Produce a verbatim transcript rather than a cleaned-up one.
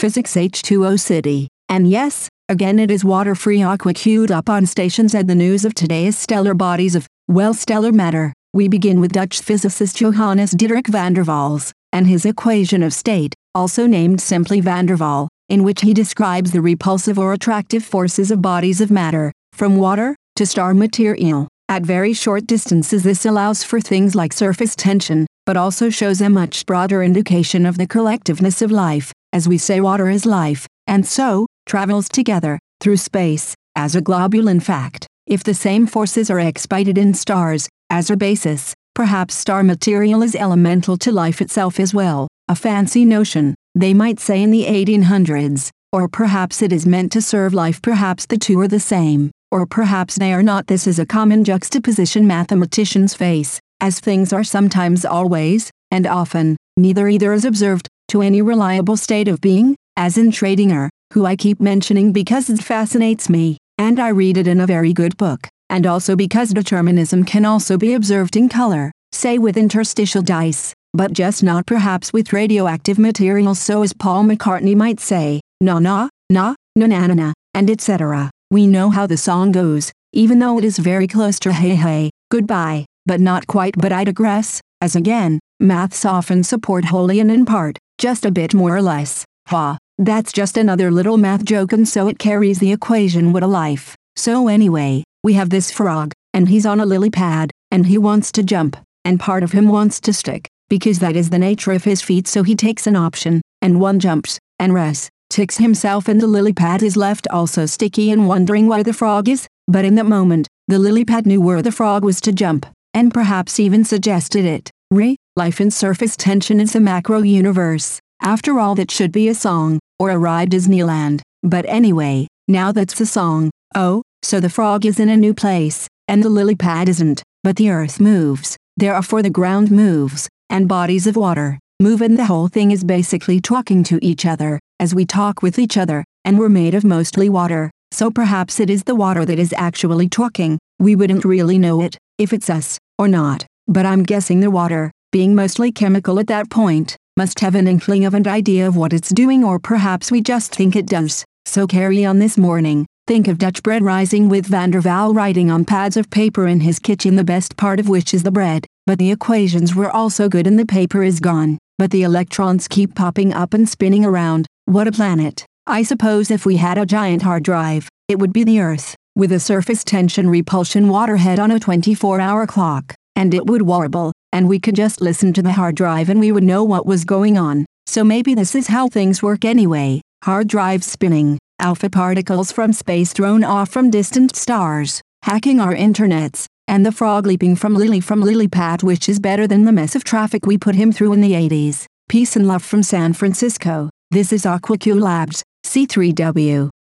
Physics H two O City. And yes, again it is water-free aqua queued up on stations, and the news of today is stellar bodies of, well, stellar matter. We begin with Dutch physicist Johannes Diederik van der Waals, and his equation of state, also named simply van der Waal, in which he describes the repulsive or attractive forces of bodies of matter, from water to star material. At very short distances this allows for things like surface tension, but also shows a much broader indication of the collectiveness of life, as we say water is life, and so, travels together, through space, as a globule. In fact, if the same forces are excited in stars, as a basis, perhaps star material is elemental to life itself as well, a fancy notion, they might say in the eighteen hundreds, or perhaps it is meant to serve life, perhaps the two are the same, or perhaps they are not. This is a common juxtaposition mathematicians face, as things are sometimes always, and often, neither either is observed, to any reliable state of being, as in Schrödinger, who I keep mentioning because it fascinates me, and I read it in a very good book, and also because determinism can also be observed in color, say with interstitial dice, but just not perhaps with radioactive materials. So as Paul McCartney might say, na na, na, na na na na, and et cetera. We know how the song goes, even though it is very close to hey hey, goodbye, but not quite. But I digress, as again, maths often support wholly and in part, just a bit more or less. Ha, that's just another little math joke, and so it carries the equation what a life. So anyway, we have this frog, and he's on a lily pad, and he wants to jump, and part of him wants to stick, because that is the nature of his feet. So he takes an option, and one jumps, and res, ticks himself, and the lily pad is left also sticky and wondering where the frog is. But in that moment, the lily pad knew where the frog was to jump, and perhaps even suggested it. Re, life in surface tension is a macro universe. After all, that should be a song, or a ride Disneyland. But anyway, now that's the song. Oh, so the frog is in a new place, and the lily pad isn't, but the earth moves, therefore the ground moves, and bodies of water move, and the whole thing is basically talking to each other, as we talk with each other, and we're made of mostly water, so perhaps it is the water that is actually talking. We wouldn't really know it, if it's us, or not, but I'm guessing the water, being mostly chemical at that point, must have an inkling of an idea of what it's doing, or perhaps we just think it does. So carry on this morning. Think of Dutch bread rising with Van der Waal writing on pads of paper in his kitchen, the best part of which is the bread, but the equations were also good and the paper is gone, but the electrons keep popping up and spinning around. What a planet. I suppose if we had a giant hard drive, it would be the Earth, with a surface tension repulsion waterhead on a twenty-four hour clock, and it would warble, and we could just listen to the hard drive and we would know what was going on. So maybe this is how things work anyway. Hard drive spinning, alpha particles from space thrown off from distant stars, hacking our internets, and the frog leaping from lily from lily pad, which is better than the mess of traffic we put him through in the eighties. Peace and love from San Francisco. This is AquaQ Labs, C three W.